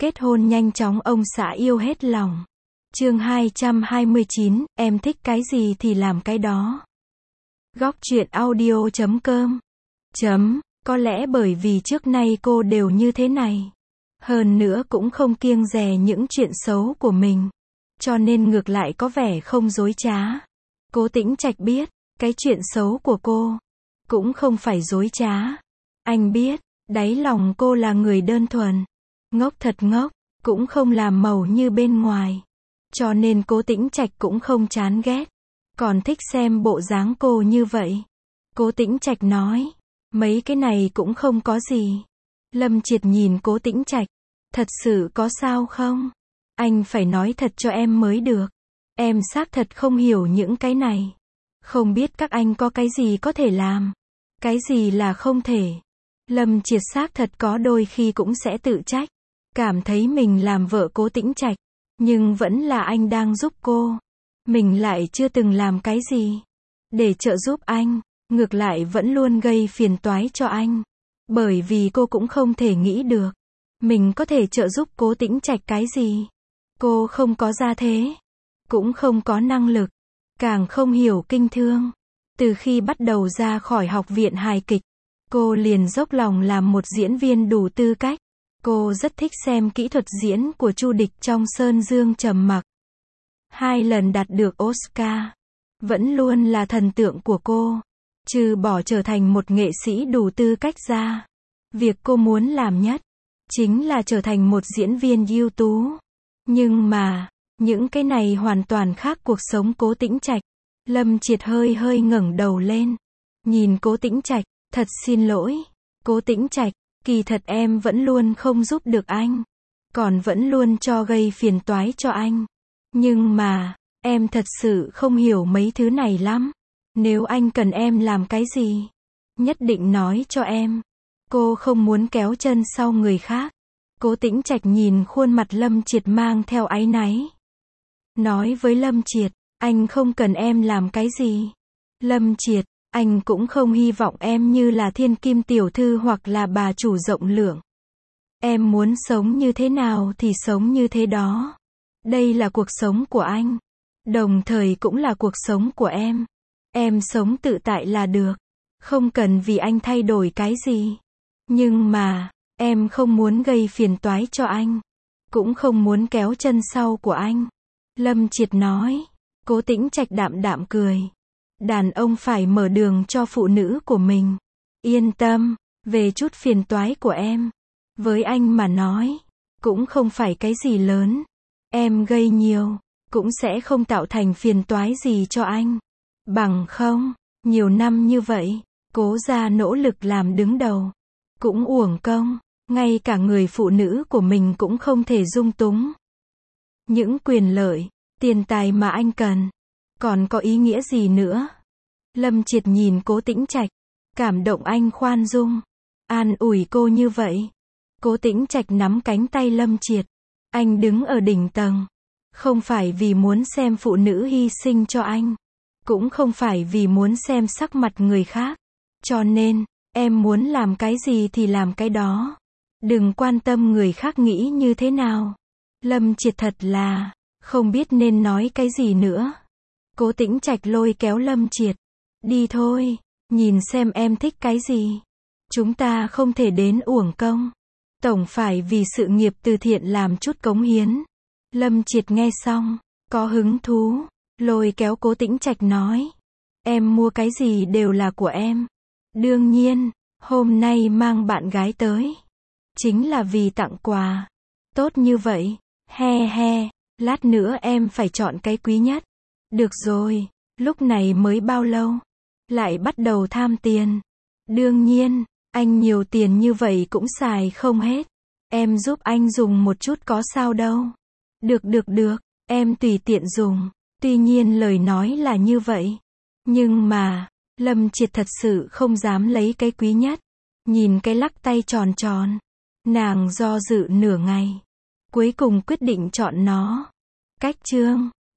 Kết hôn nhanh chóng ông xã yêu hết lòng. Chương 229, em thích cái gì thì làm cái đó. Góc truyện audio.com. Có lẽ bởi vì trước nay cô đều như thế này. Hơn nữa cũng không kiêng dè những chuyện xấu của mình. Cho nên ngược lại có vẻ không dối trá. Cố Tĩnh Trạch biết, cái chuyện xấu của cô cũng không phải dối trá. Anh biết, đáy lòng cô là người đơn thuần. Ngốc thật ngốc, cũng không làm màu như bên ngoài. Cho nên Cố Tĩnh Trạch cũng không chán ghét. Còn thích xem bộ dáng cô như vậy. Cố Tĩnh Trạch nói, mấy cái này cũng không có gì. Lâm Triệt nhìn Cố Tĩnh Trạch, thật sự có sao không? Anh phải nói thật cho em mới được. Em xác thật không hiểu những cái này. Không biết các anh có cái gì có thể làm. Cái gì là không thể. Lâm Triệt xác thật có đôi khi cũng sẽ tự trách. Cảm thấy mình làm vợ Cố Tĩnh Trạch. Nhưng vẫn là anh đang giúp cô. Mình lại chưa từng làm cái gì để trợ giúp anh. Ngược lại vẫn luôn gây phiền toái cho anh. Bởi vì cô cũng không thể nghĩ được. Mình có thể trợ giúp Cố Tĩnh Trạch cái gì. Cô không có gia thế. Cũng không có năng lực. Càng không hiểu kinh thương. Từ khi bắt đầu ra khỏi học viện hài kịch, cô liền dốc lòng làm một diễn viên đủ tư cách. Cô rất thích xem kỹ thuật diễn của Chu Địch trong Sơn Dương Trầm Mặc. 2 lần đạt được Oscar. Vẫn luôn là thần tượng của cô. Trừ bỏ trở thành một nghệ sĩ đủ tư cách ra. Việc cô muốn làm nhất chính là trở thành một diễn viên ưu tú. Nhưng mà, những cái này hoàn toàn khác cuộc sống Cố Tĩnh Trạch. Lâm Triệt hơi ngẩng đầu lên. Nhìn Cố Tĩnh Trạch, thật xin lỗi. Cố Tĩnh Trạch, kỳ thật em vẫn luôn không giúp được anh. Còn vẫn luôn cho gây phiền toái cho anh. Nhưng mà, em thật sự không hiểu mấy thứ này lắm. Nếu anh cần em làm cái gì, nhất định nói cho em. Cô không muốn kéo chân sau người khác. Cố Tĩnh Trạch nhìn khuôn mặt Lâm Triệt mang theo áy náy. Nói với Lâm Triệt, anh không cần em làm cái gì. Lâm Triệt, anh cũng không hy vọng em như là thiên kim tiểu thư hoặc là bà chủ rộng lượng. Em muốn sống như thế nào thì sống như thế đó. Đây là cuộc sống của anh. Đồng thời cũng là cuộc sống của em. Em sống tự tại là được. Không cần vì anh thay đổi cái gì. Nhưng mà, em không muốn gây phiền toái cho anh. Cũng không muốn kéo chân sau của anh. Lâm Triệt nói. Cố Tĩnh Trạch đạm đạm cười. Đàn ông phải mở đường cho phụ nữ của mình. Yên tâm, về chút phiền toái của em. Với anh mà nói, cũng không phải cái gì lớn. Em gây nhiều, cũng sẽ không tạo thành phiền toái gì cho anh. Bằng không, nhiều năm như vậy, Cố gia nỗ lực làm đứng đầu. Cũng uổng công, ngay cả người phụ nữ của mình cũng không thể dung túng. Những quyền lợi, tiền tài mà anh cần, còn có ý nghĩa gì nữa? Lâm Triệt nhìn Cố Tĩnh Trạch, cảm động anh khoan dung, an ủi cô như vậy. Cố Tĩnh Trạch nắm cánh tay Lâm Triệt. Anh đứng ở đỉnh tầng. Không phải vì muốn xem phụ nữ hy sinh cho anh. Cũng không phải vì muốn xem sắc mặt người khác. Cho nên, em muốn làm cái gì thì làm cái đó. Đừng quan tâm người khác nghĩ như thế nào. Lâm Triệt thật là không biết nên nói cái gì nữa. Cố Tĩnh Trạch lôi kéo Lâm Triệt. Đi thôi, nhìn xem em thích cái gì. Chúng ta không thể đến uổng công. Tổng phải vì sự nghiệp từ thiện làm chút cống hiến. Lâm Triệt nghe xong, có hứng thú, lôi kéo Cố Tĩnh Trạch nói. Em mua cái gì đều là của em. Đương nhiên, hôm nay mang bạn gái tới. Chính là vì tặng quà. Tốt như vậy, he, lát nữa em phải chọn cái quý nhất. Được rồi, lúc này mới bao lâu? Lại bắt đầu tham tiền. Đương nhiên, anh nhiều tiền như vậy cũng xài không hết. Em giúp anh dùng một chút có sao đâu. Được, em tùy tiện dùng. Tuy nhiên lời nói là như vậy. Nhưng mà, Lâm Triệt thật sự không dám lấy cái quý nhất. Nhìn cái lắc tay tròn tròn. Nàng do dự nửa ngày. Cuối cùng quyết định chọn nó. Cách chương